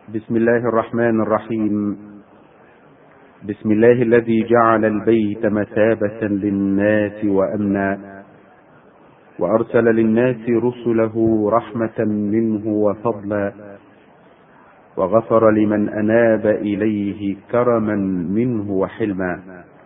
بسم الله الرحمن الرحيم. بسم الله الذي جعل البيت مثابة للناس وأمنا، وأرسل للناس رسله رحمة منه وفضلا، وغفر لمن أناب إليه كرما منه وحلما.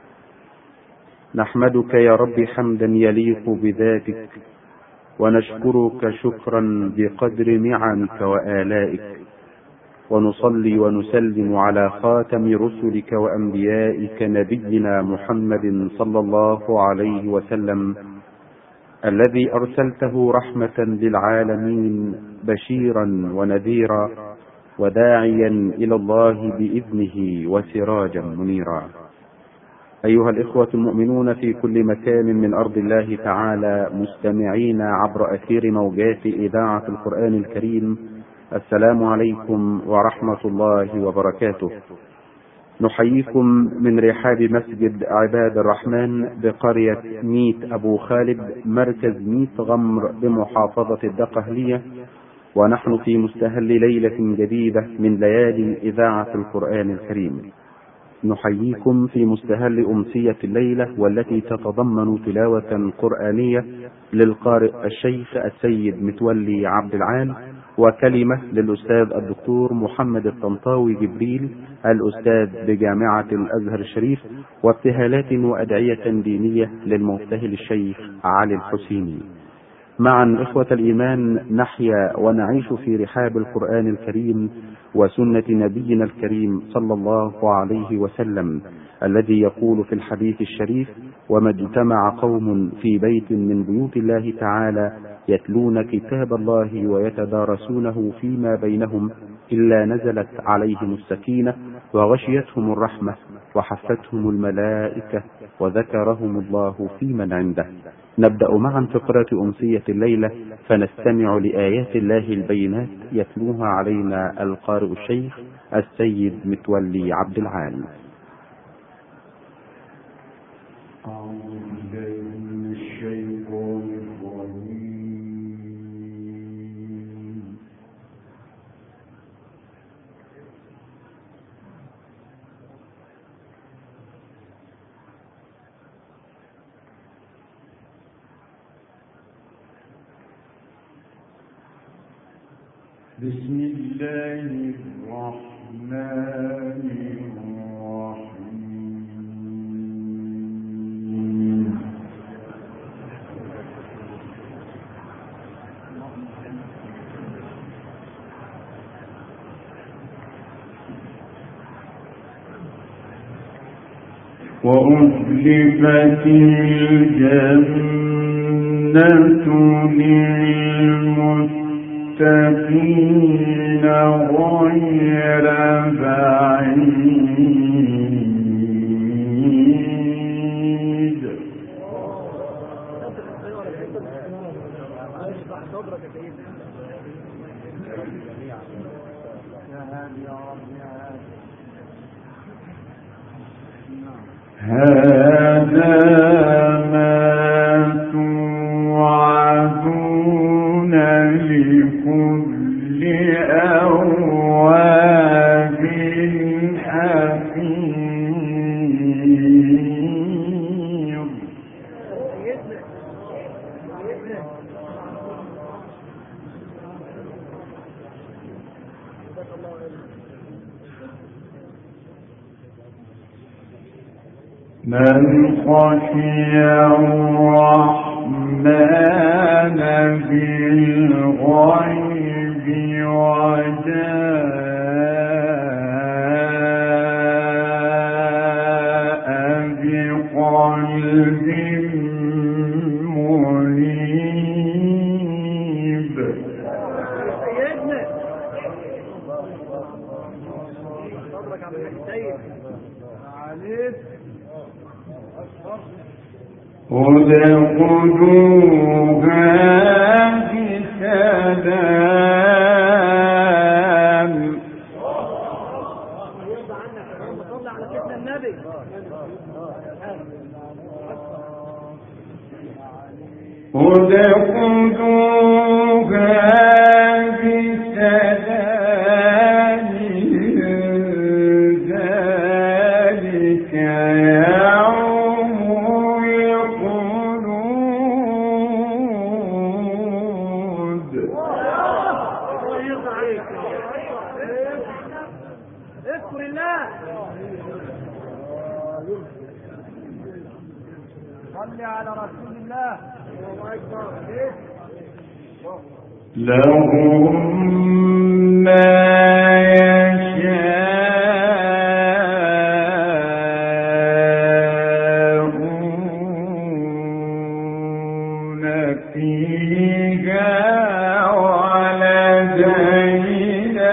نحمدك يا رب حمدا يليق بذاتك، ونشكرك شكرا بقدر نعمك وآلائك، ونصلي ونسلم على خاتم رسلك وأنبيائك نبينا محمد صلى الله عليه وسلم، الذي أرسلته رحمة للعالمين بشيرا ونذيرا وداعيا إلى الله بإذنه وسراجا منيرا. أيها الإخوة المؤمنون في كل مكان من أرض الله تعالى، مستمعين عبر أثير موجات إذاعة القرآن الكريم، السلام عليكم ورحمة الله وبركاته. نحييكم من رحاب مسجد عباد الرحمن بقرية ميت أبو خالد، مركز ميت غمر بمحافظة الدقهلية، ونحن في مستهل ليلة جديدة من ليالي إذاعة القرآن الكريم. نحييكم في مستهل أمسية الليلة، والتي تتضمن تلاوة قرآنية للقارئ الشيخ السيد متولي عبد العال، وكلمة للأستاذ الدكتور محمد الطنطاوي جبريل، الأستاذ بجامعة الأزهر الشريف، وابتهالات وأدعية دينية للمبتهل الشيخ علي الحسيني. معا إخوة الإيمان نحيا ونعيش في رحاب القرآن الكريم وسنة نبينا الكريم صلى الله عليه وسلم، الذي يقول في الحديث الشريف: وما اجتمع قوم في بيت من بيوت الله تعالى يتلون كتاب الله ويتدارسونه فيما بينهم إلا نزلت عليهم السكينة وغشيتهم الرحمة وحفتهم الملائكة وذكرهم الله في من عنده. نبدأ معا فقرة أمسية الليلة، فنستمع لآيات الله البينات يتلوها علينا القارئ الشيخ السيد متولي عبد العال. بسم الله الرحمن الرحيم. وأزلفت الجنة للمتقين غير بعيد. هذا ما توعدون لكل أواب حفيظ. من خشي الرحمن بالغيب وجاء بقلب منيب. ادخلوها بسلام. ادخلوها بسلام لهم ما يشاءون فيها ولدينا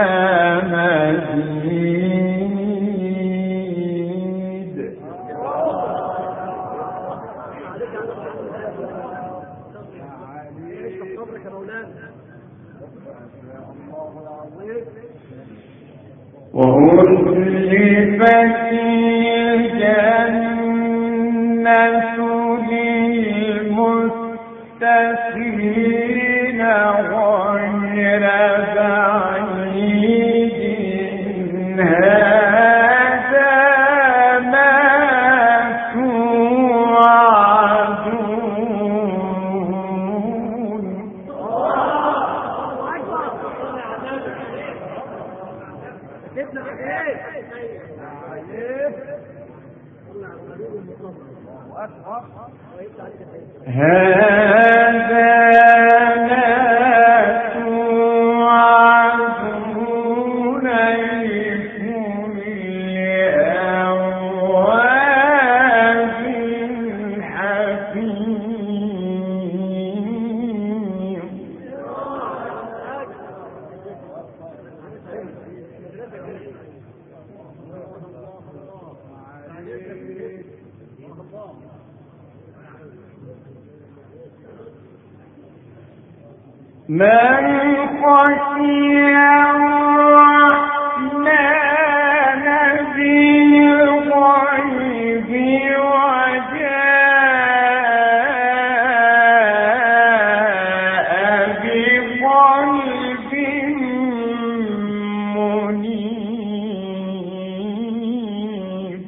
مزيد. وأزلفت الجنة للمتقين غير بعيد هذا ما توعدون. هذا ما توعدون لكل أواب حكيم. من خشي الرحمن بالغيب وجاء بقلب منيب.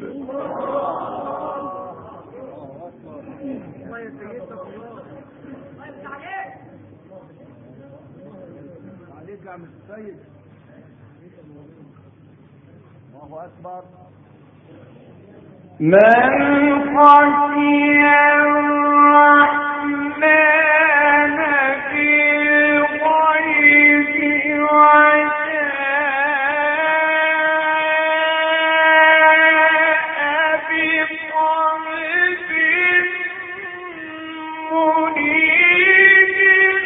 من خشي الرحمن بالغيب وجاء بقلب منيب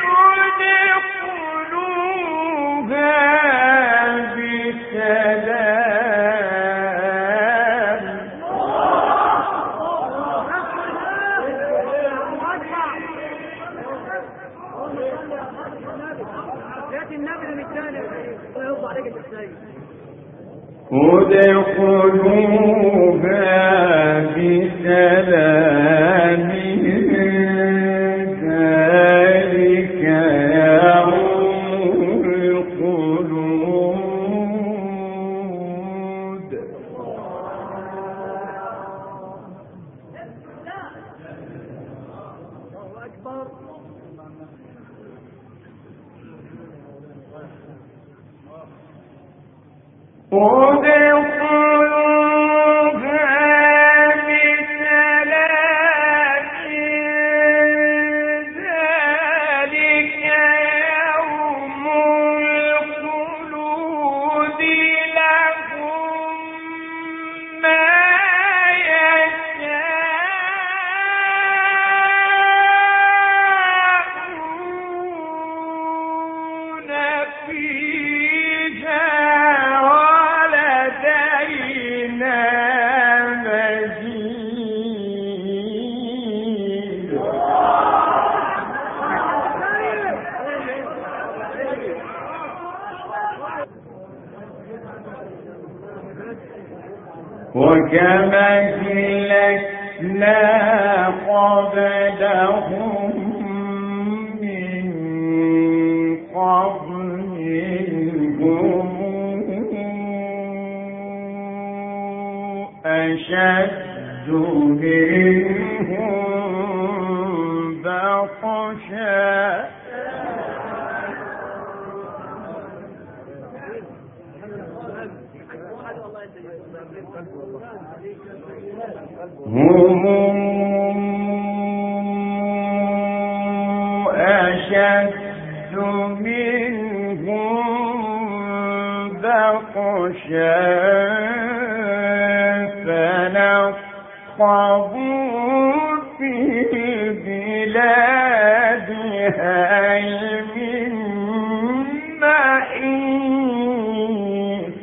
ادخلوها بسلام. ادخلوها بسلام ذلك يوم الخلود. وكما أهلكنا قبلهم من قرن هم أشد منهم بطشا هم أشد منهم بطشا فنقبوا في البلاد هل من محيص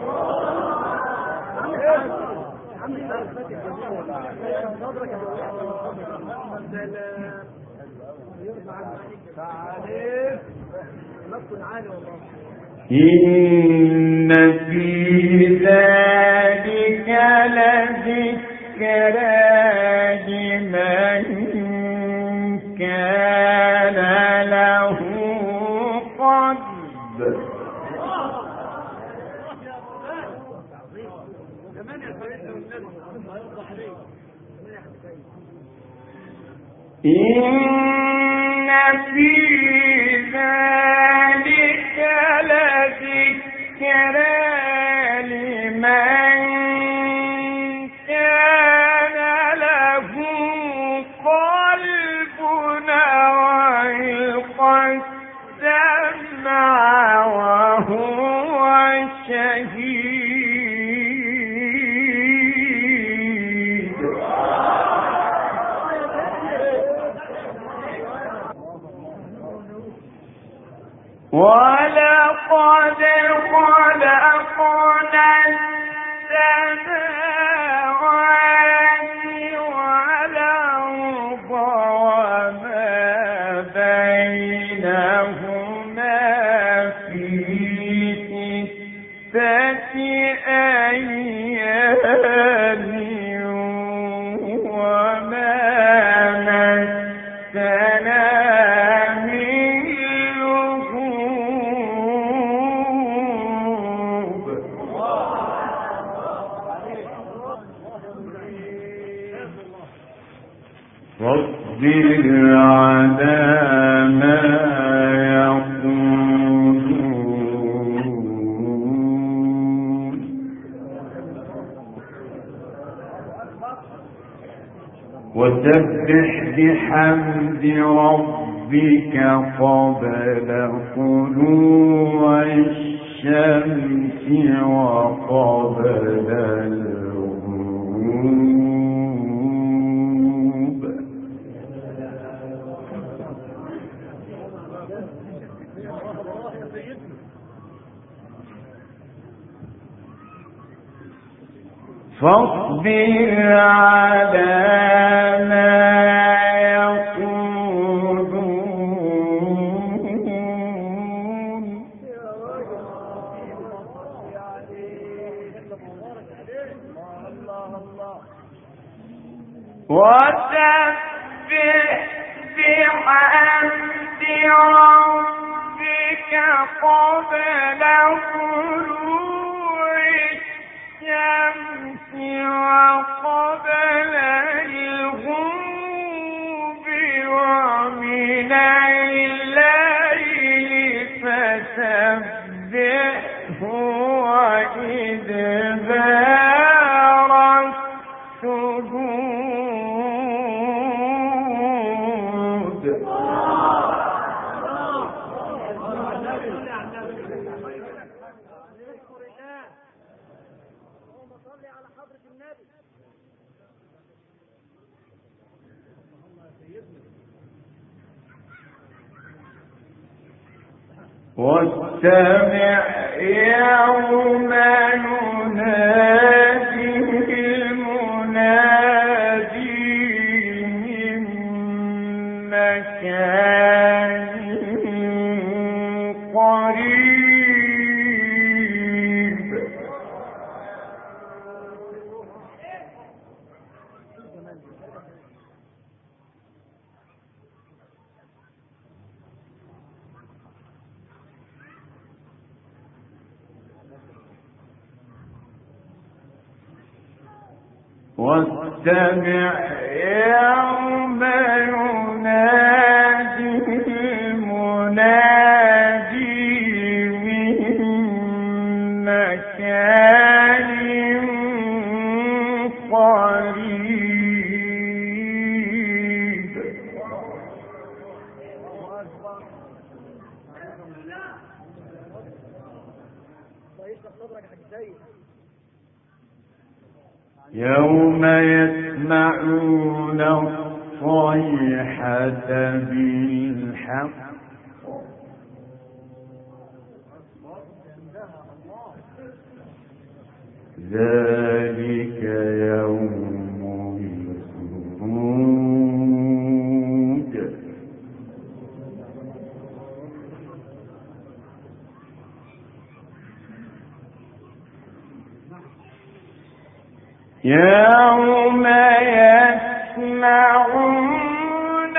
إن في ذلك لذكرى لمن كان له قلب إن في ذلك لذكرى لمن كان له قلب وألقى السمع وهو شهيد ولقد خلقنا السماوات والأرض وما بينهما في 6 أيام وما مسنا واصبر على ما يقولون وسبح بحمد ربك قبل طلوع الشمس وقبل الغروب فاصبر على ما يقولون وسبح بحمد ربك قبل طلوع الشمس وقبل الغروب ومن الليل فسبحه وإدبار السجود واستمع يوم ينادي المنادي من مكان قريب واستمع يوم ينادي المنادي من مكان قريب يوم يسمعون الصيحة بالحق ذلك يوم الخروج. يوم يسمعون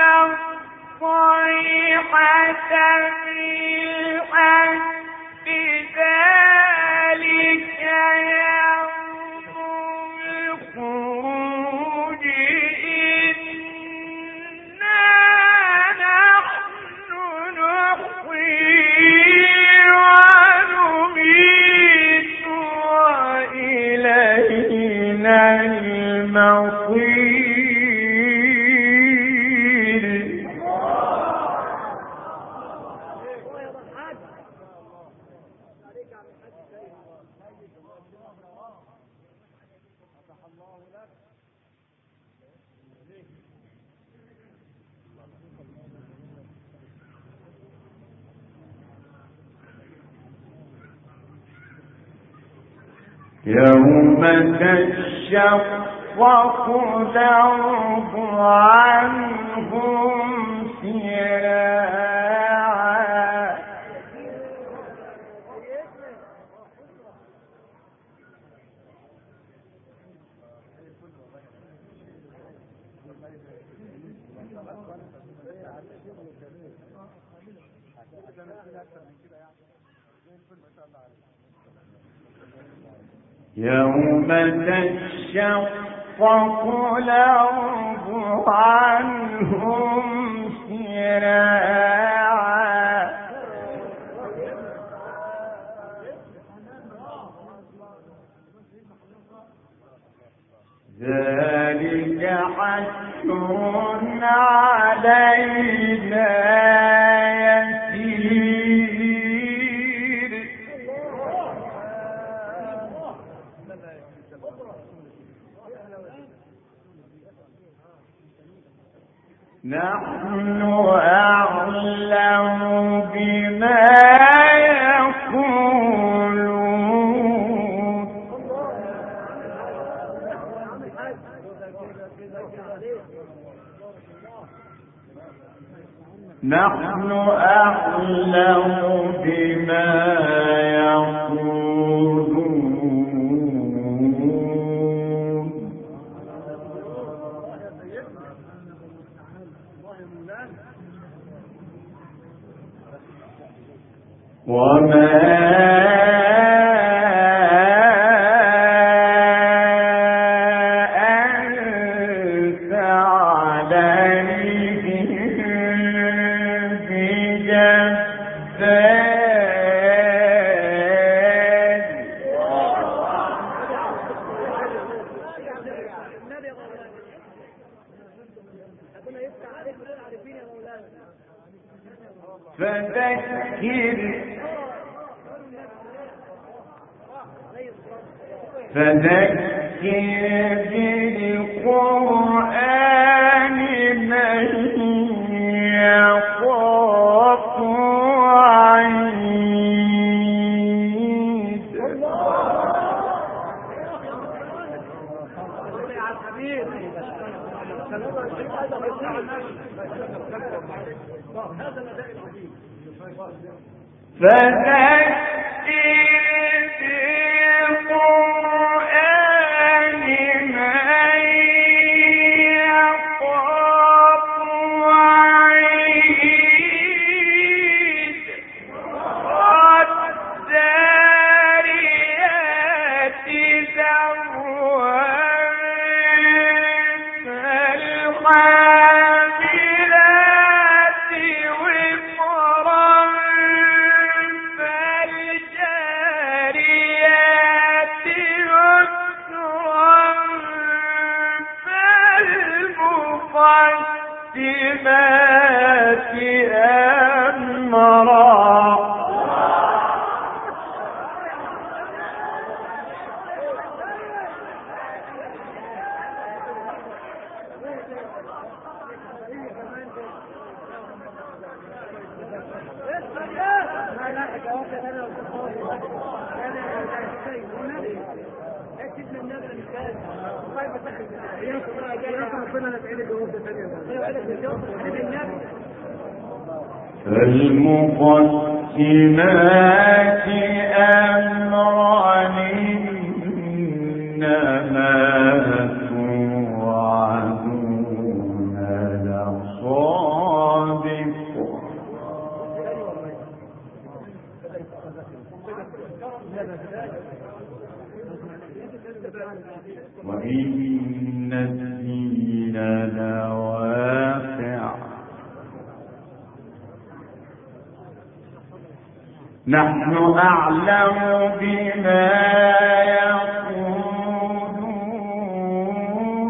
الصيحة بالحق ذلك يوم الخروج. إنا نحن نحيي ونميت وإلينا المصير. يوم تشقق الأرض عنهم سراعا. يوم تشقق الأرض عنهم سراعا. ذلك حشر علينا يسير. نحن أعلم بما يقولون. نحن أعلم بما يقولون. وما أنت عليهم بجبار. فذكر بالقرآن من يخاف وعيد. المقدمات أمرا. فالمقسمات أمرا إنما توعدون لصادق وإن الدين لواقع نحن أعلم بما يقولون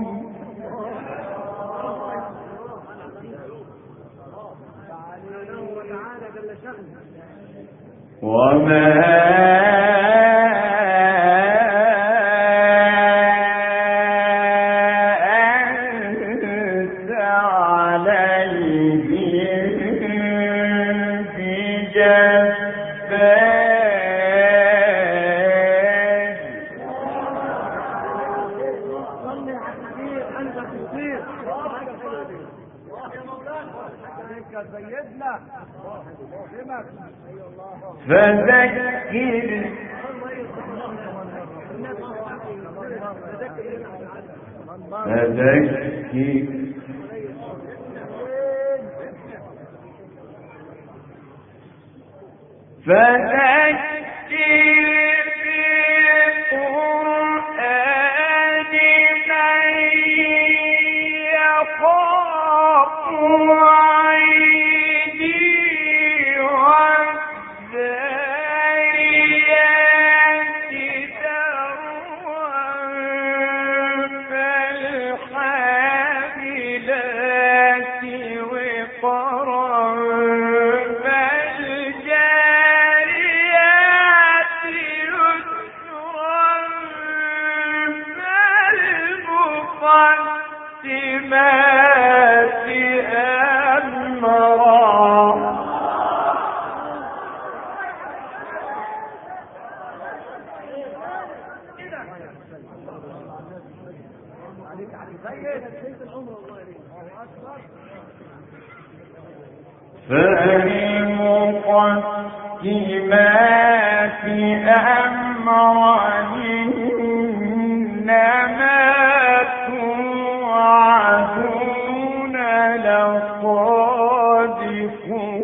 وما فالمقسمات أمرا إنما توعدون لصادق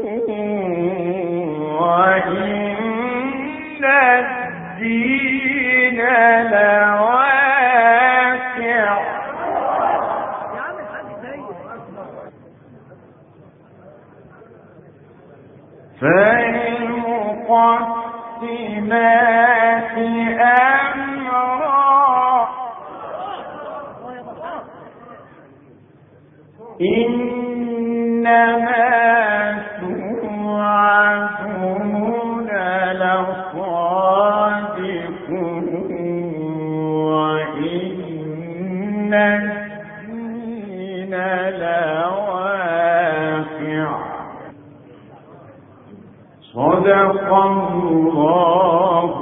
وإن الدين لواقع فالمقسمات أمرا إنما توعدون لصادق وإن الدين لواقع صدق الله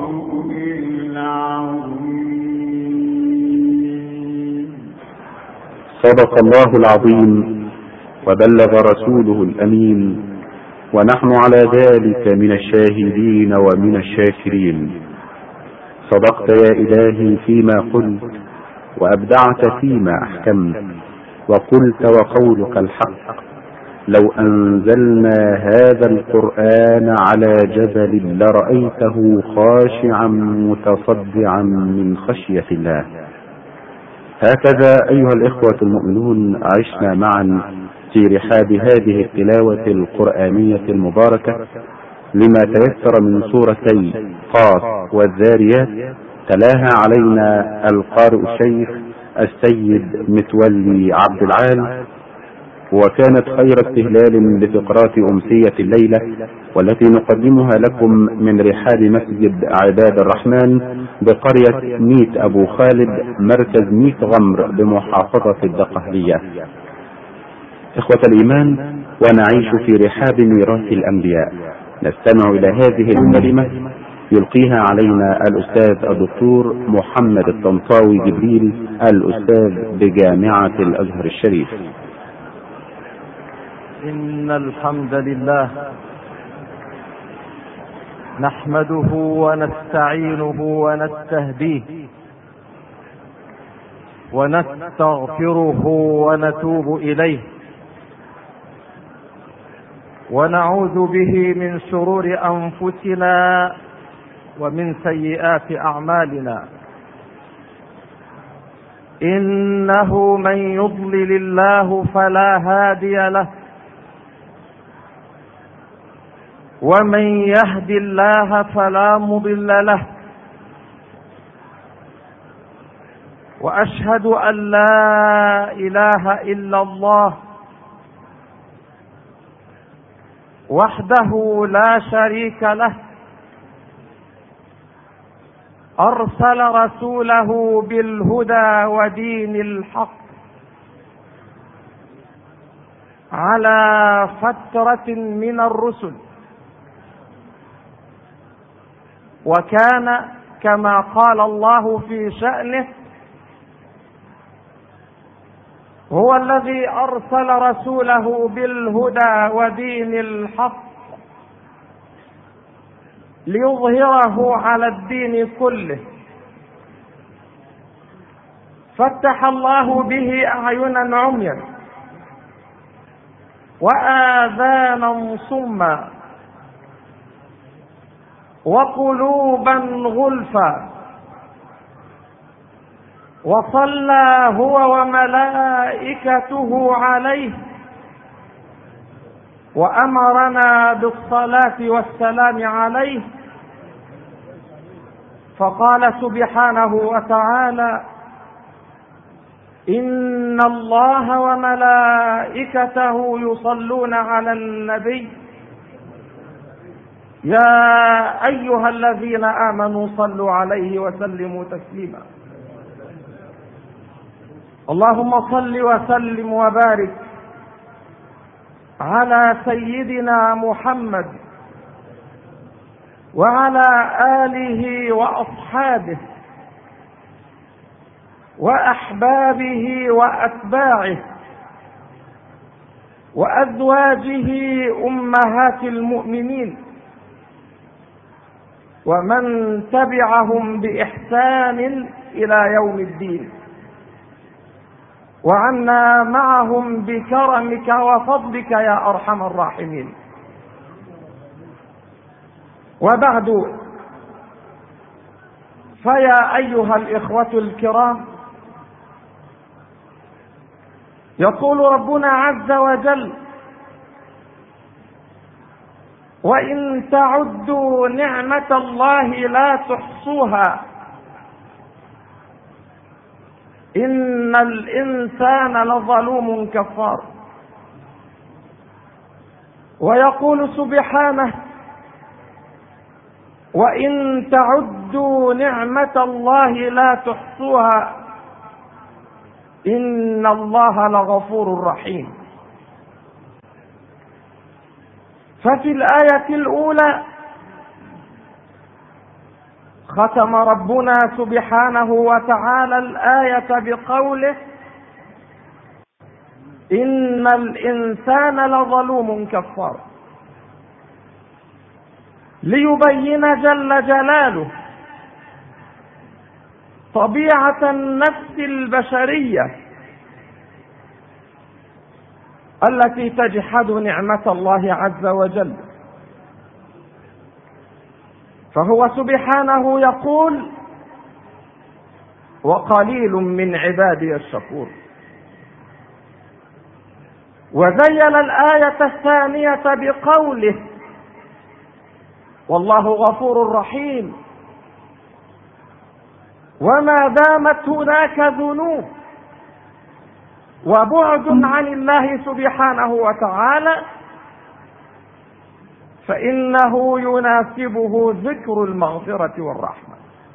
العظيم. صدق الله العظيم وبلغ رسوله الأمين ونحن على ذلك من الشاهدين ومن الشاكرين. صدقت يا إلهي فيما قلت وأبدعت فيما أحكمت وقلت وقولك الحق. لو أنزلنا هذا القرآن على جبل لرأيته خاشعا متصدعا من خشية الله. هكذا أيها الإخوة المؤمنون عشنا معا في رحاب هذه التلاوة القرآنية المباركة لما تيسر من سورتي قاف والذاريات. تلاها علينا القارئ الشيخ السيد متولي عبد العال، وكانت خير استهلال لفقرات أمسية الليلة والتي نقدمها لكم من رحاب مسجد عباد الرحمن بقرية ميت أبو خالد مركز ميت غمر بمحافظة الدقهلية. إخوة الإيمان، ونعيش في رحاب ميراث الأنبياء نستمع إلى هذه الكلمة يلقيها علينا الأستاذ الدكتور محمد الطنطاوي جبريل، الأستاذ بجامعة الأزهر الشريف. إن الحمد لله نحمده ونستعينه ونستهديه ونستغفره ونتوب إليه ونعوذ به من شرور أنفسنا ومن سيئات أعمالنا. إنه من يضلل الله فلا هادي له، ومن يهد الله فلا مضل له. وأشهد أن لا إله إلا الله وحده لا شريك له، أرسل رسوله بالهدى ودين الحق على فترة من الرسل، وكان كما قال الله في شأنه: هو الذي أرسل رسوله بالهدى ودين الحق ليظهره على الدين كله. فتح الله به أعينا عميا وآذانا صما وقلوبا غلفا، وصلى هو وملائكته عليه، وأمرنا بالصلاة والسلام عليه، فقال سبحانه وتعالى: إن الله وملائكته يصلون على النبي يا أيها الذين آمنوا صلوا عليه وسلموا تسليما. اللهم صل وسلم وبارك على سيدنا محمد وعلى آله وأصحابه وأحبابه وأتباعه وأزواجه أمهات المؤمنين ومن تبعهم بإحسان إلى يوم الدين، وعنا معهم بكرمك وفضلك يا أرحم الراحمين. وبعد، فيا أيها الإخوة الكرام، يقول ربنا عز وجل: وإن تعدوا نعمة الله لا تحصوها إن الإنسان لظلوم كفار. ويقول سبحانه: وإن تعدوا نعمة الله لا تحصوها إن الله لغفور رحيم. ففي الآية الأولى ختم ربنا سبحانه وتعالى الآية بقوله: إن الإنسان لظلوم كفار، ليبين جل جلاله طبيعة النفس البشرية التي تجحد نعمة الله عز وجل. فهو سبحانه يقول: وقليل من عبادي الشكور. وزين الآية الثانية بقوله: والله غفور رحيم. وما دامت هناك ذنوب وبعد عن الله سبحانه وتعالى فإنه يناسبه ذكر المغفرة والرحمة.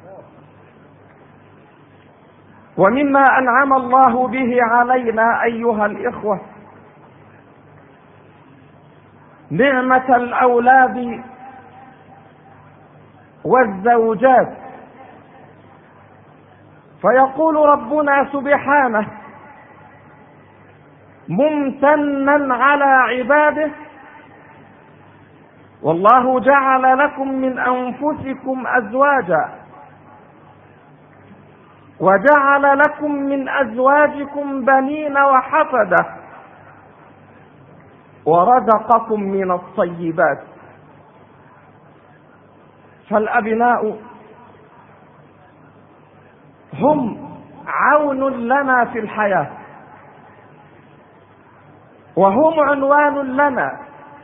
ومما أنعم الله به علينا أيها الإخوة نعمة الأولاد والزوجات. فيقول ربنا سبحانه ممتنا على عباده: والله جعل لكم من أنفسكم أزواجا وجعل لكم من أزواجكم بنين وحفدة ورزقكم من الطيبات. فالأبناء هم عون لنا في الحياة، وهم عنوان لنا،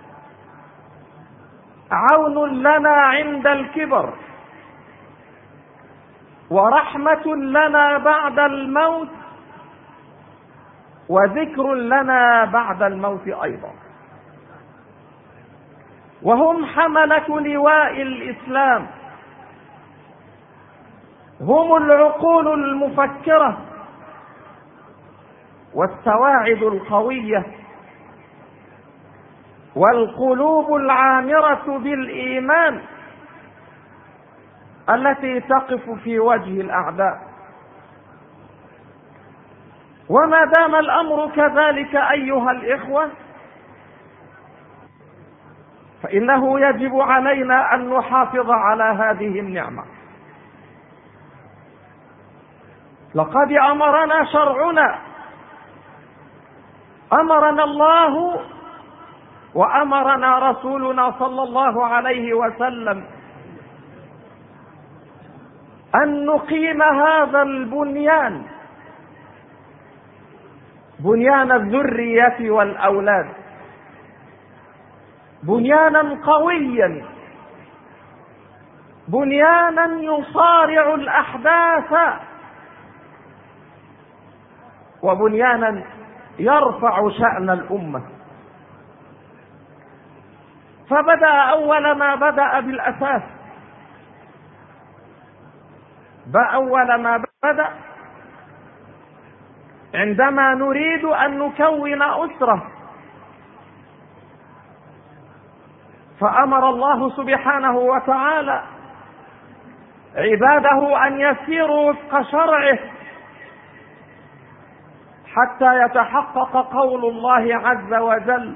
عون لنا عند الكبر، ورحمة لنا بعد الموت، وذكر لنا بعد الموت أيضا. وهم حملة لواء الإسلام، هم العقول المفكرة والسواعد القوية والقلوب العامرة بالإيمان التي تقف في وجه الأعداء. وما دام الأمر كذلك أيها الإخوة، فإنه يجب علينا أن نحافظ على هذه النعمة. لقد أمرنا شرعنا، أمرنا الله وأمرنا رسولنا صلى الله عليه وسلم أن نقيم هذا البنيان، بنيان الذرية والأولاد، بنيانا قويا، بنيانا يصارع الأحداث، وبنيانا يرفع شأن الأمة. فبدأ أول ما بدأ بالأساس، أول ما بدأ عندما نريد أن نكون أسرة، فأمر الله سبحانه وتعالى عباده أن يسيروا وفق شرعه حتى يتحقق قول الله عز وجل: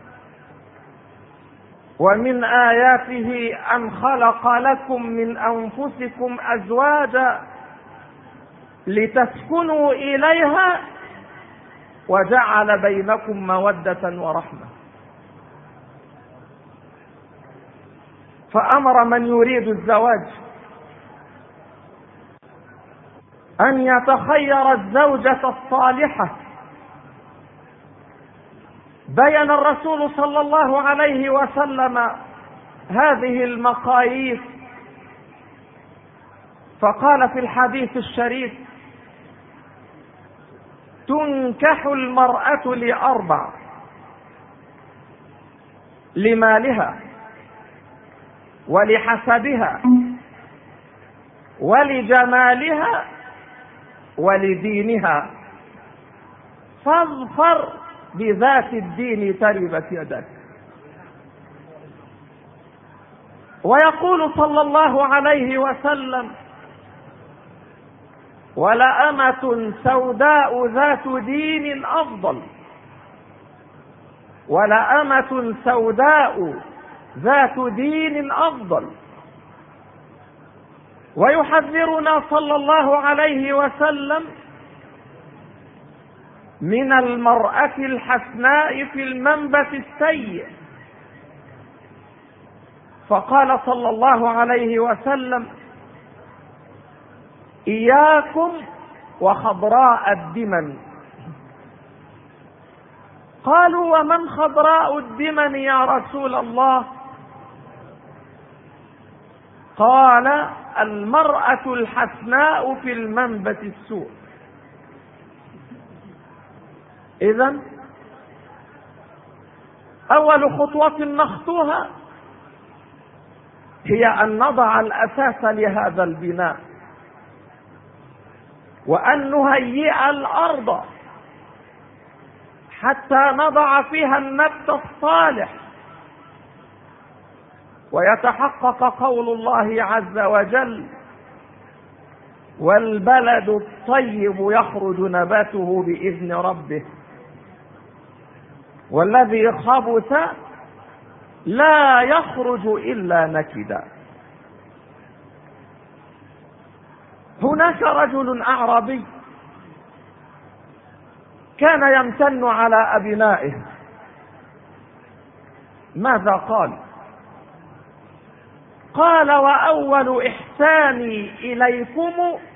ومن آياته أن خلق لكم من أنفسكم أزواجا لتسكنوا إليها وجعل بينكم مودة ورحمة. فأمر من يريد الزواج أن يتخير الزوجة الصالحة. بين الرسول صلى الله عليه وسلم هذه المقاييس، فقال في الحديث الشريف: تنكح المرأة لأربع: لمالها ولحسبها ولجمالها ولدينها، فاظفر بذات الدين تربت يدك. ويقول صلى الله عليه وسلم: ولأمة سوداء ذات دين أفضل، ولأمة سوداء ذات دين أفضل. ويحذرنا صلى الله عليه وسلم من المرأة الحسناء في المنبت السيء، فقال صلى الله عليه وسلم: إياكم وخضراء الدمن. قالوا: ومن خضراء الدمن يا رسول الله؟ قال: المرأة الحسناء في المنبت السوء. إذن أول خطوة نخطوها هي أن نضع الأساس لهذا البناء، وأن نهيئ الأرض حتى نضع فيها النبت الصالح، ويتحقق قول الله عز وجل: والبلد الطيب يخرج نباته بإذن ربه والذي خبث لا يخرج إلا نكدا. هناك رجل أعرابي كان يمتن على أبنائه. ماذا قال؟ قال: وأول إحساني إليكم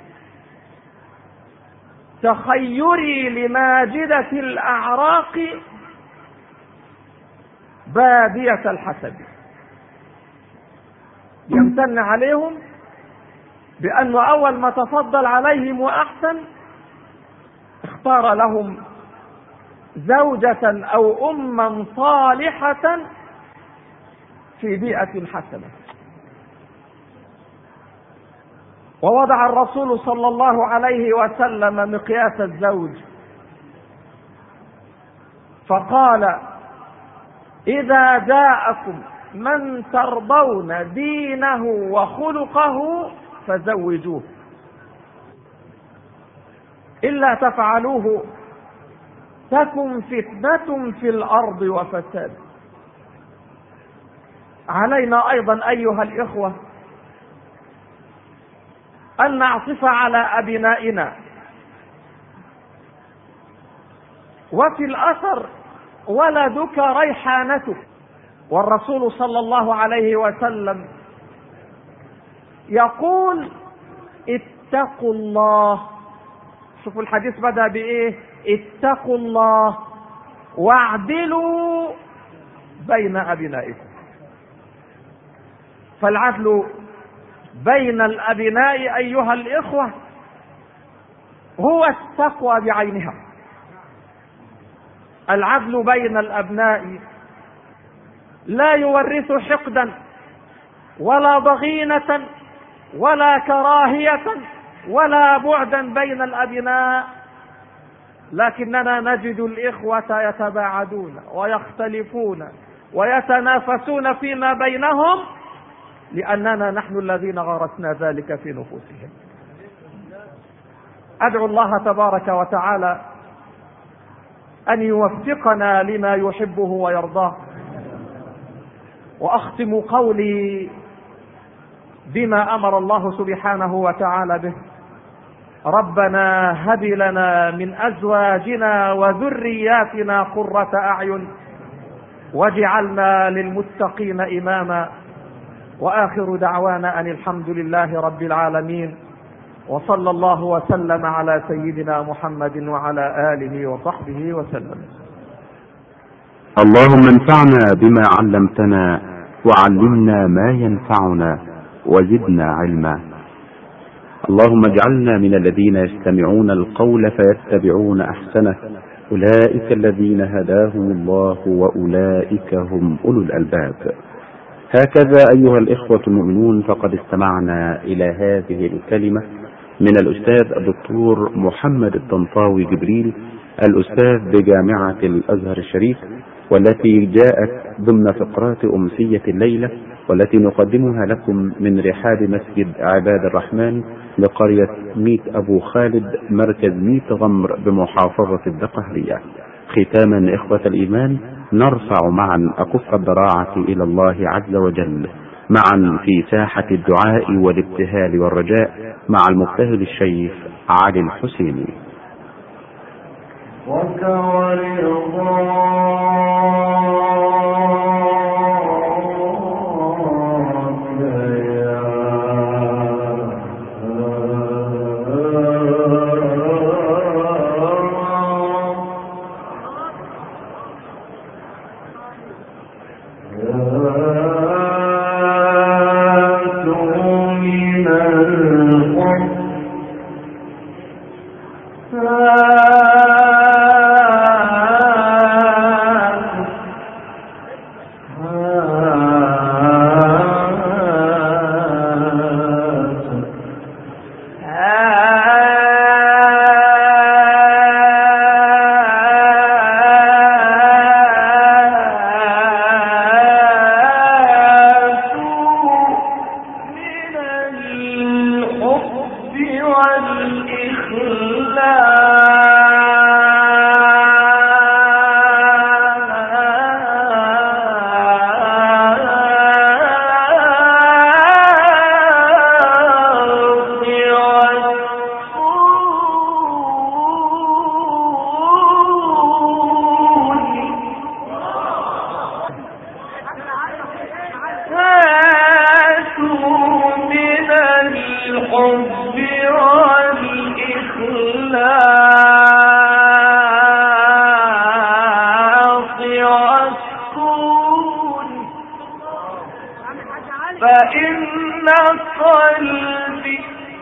تخيري لماجدة الأعراق بادية الحسب. يمتن عليهم بأنه أول ما تفضل عليهم وأحسن اختار لهم زوجة أو أما صالحة في بيئة حسنة. ووضع الرسول صلى الله عليه وسلم مقياس الزوج فقال: إذا جاءكم من ترضون دينه وخلقه فزوجوه، إلا تفعلوه تكن فتنة في الأرض وفساد. علينا أيضا أيها الإخوة أن نعطف على أبنائنا. وفي الأثر: ولدك ريحانتك. والرسول صلى الله عليه وسلم يقول: اتقوا الله. شوفوا الحديث بدأ بإيه؟ اتقوا الله واعدلوا بين أبنائكم. فالعدل بين الأبناء أيها الإخوة هو التقوى بعينها. العدل بين الأبناء لا يورث حقدا ولا ضغينة ولا كراهية ولا بعدا بين الأبناء، لكننا نجد الإخوة يتباعدون ويختلفون ويتنافسون فيما بينهم لأننا نحن الذين غرسنا ذلك في نفوسهم. أدعو الله تبارك وتعالى أن يوفقنا لما يحبه ويرضاه. وأختم قولي بما أمر الله سبحانه وتعالى به: ربنا هب لنا من أزواجنا وذرياتنا قرة أعين واجعلنا للمتقين إماما. وآخر دعوانا أن الحمد لله رب العالمين، وصلى الله وسلم على سيدنا محمد وعلى آله وصحبه وسلم. اللهم انفعنا بما علمتنا وعلمنا ما ينفعنا وزدنا علما. اللهم اجعلنا من الذين يستمعون القول فيتبعون أحسنه، أولئك الذين هداهم الله وأولئك هم أولو الألباب. هكذا أيها الإخوة المؤمنون فقد استمعنا إلى هذه الكلمة من الأستاذ الدكتور محمد الطنطاوي جبريل، الأستاذ بجامعة الأزهر الشريف، والتي جاءت ضمن فقرات أمسية الليلة، والتي نقدمها لكم من رحاب مسجد عباد الرحمن لقرية ميت أبو خالد مركز ميت غمر بمحافظة الدقهلية. ختاما إخوة الإيمان، نرفع معا أكف الضراعة إلى الله عز وجل معا في ساحة الدعاء والابتهال والرجاء مع المبتهل الشيخ علي الحسيني. من الحب والإخلاص والسكون، فإن قلبي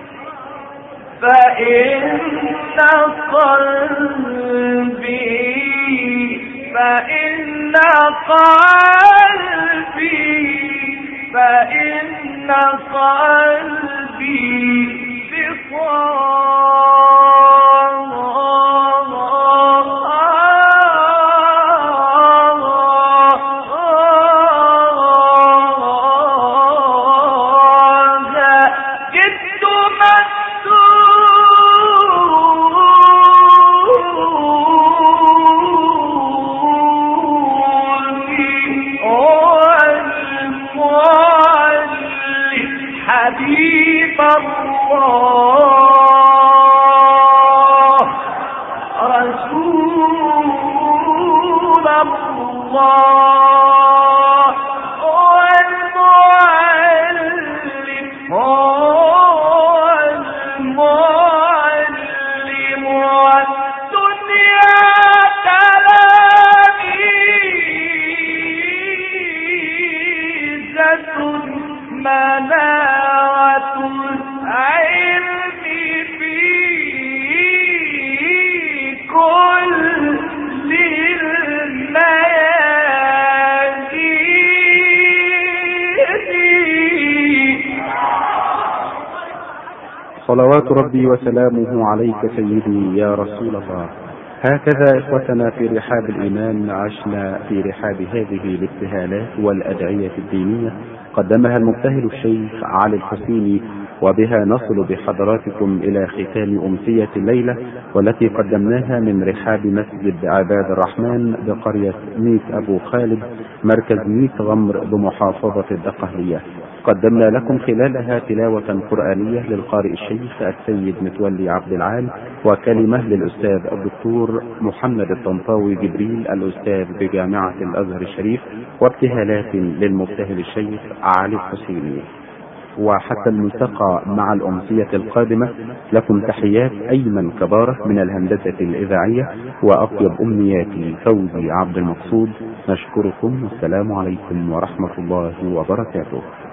حبيب الله رسول الله والمعلم والمعلم والدنيا تلاميذة منارة العلم في كل الميادين. صلوات ربي وسلامه عليك سيدي يا رسول الله. هكذا إخوتنا في رحاب الإيمان عشنا في رحاب هذه الابتهالات والأدعية الدينية قدمها المبتهل الشيخ علي الحسيني، وبها نصل بحضراتكم إلى ختام أمسية الليلة، والتي قدمناها من رحاب مسجد عباد الرحمن بقرية ميت أبو خالد مركز ميت غمر بمحافظة الدقهلية. قدمنا لكم خلالها تلاوة قرآنية للقارئ الشيخ السيد متولي عبد العال، وكلمة للأستاذ الدكتور محمد الطنطاوي جبريل الأستاذ بجامعة الأزهر الشريف، وابتهالات للمبتهل الشيخ علي الحسيني. وحتى الملتقى مع الأمسية القادمة، لكم تحيات أيمن كبارة من الهندسة الإذاعية، وأطيب أمنياتي فوزي عبد المقصود. نشكركم والسلام عليكم ورحمة الله وبركاته.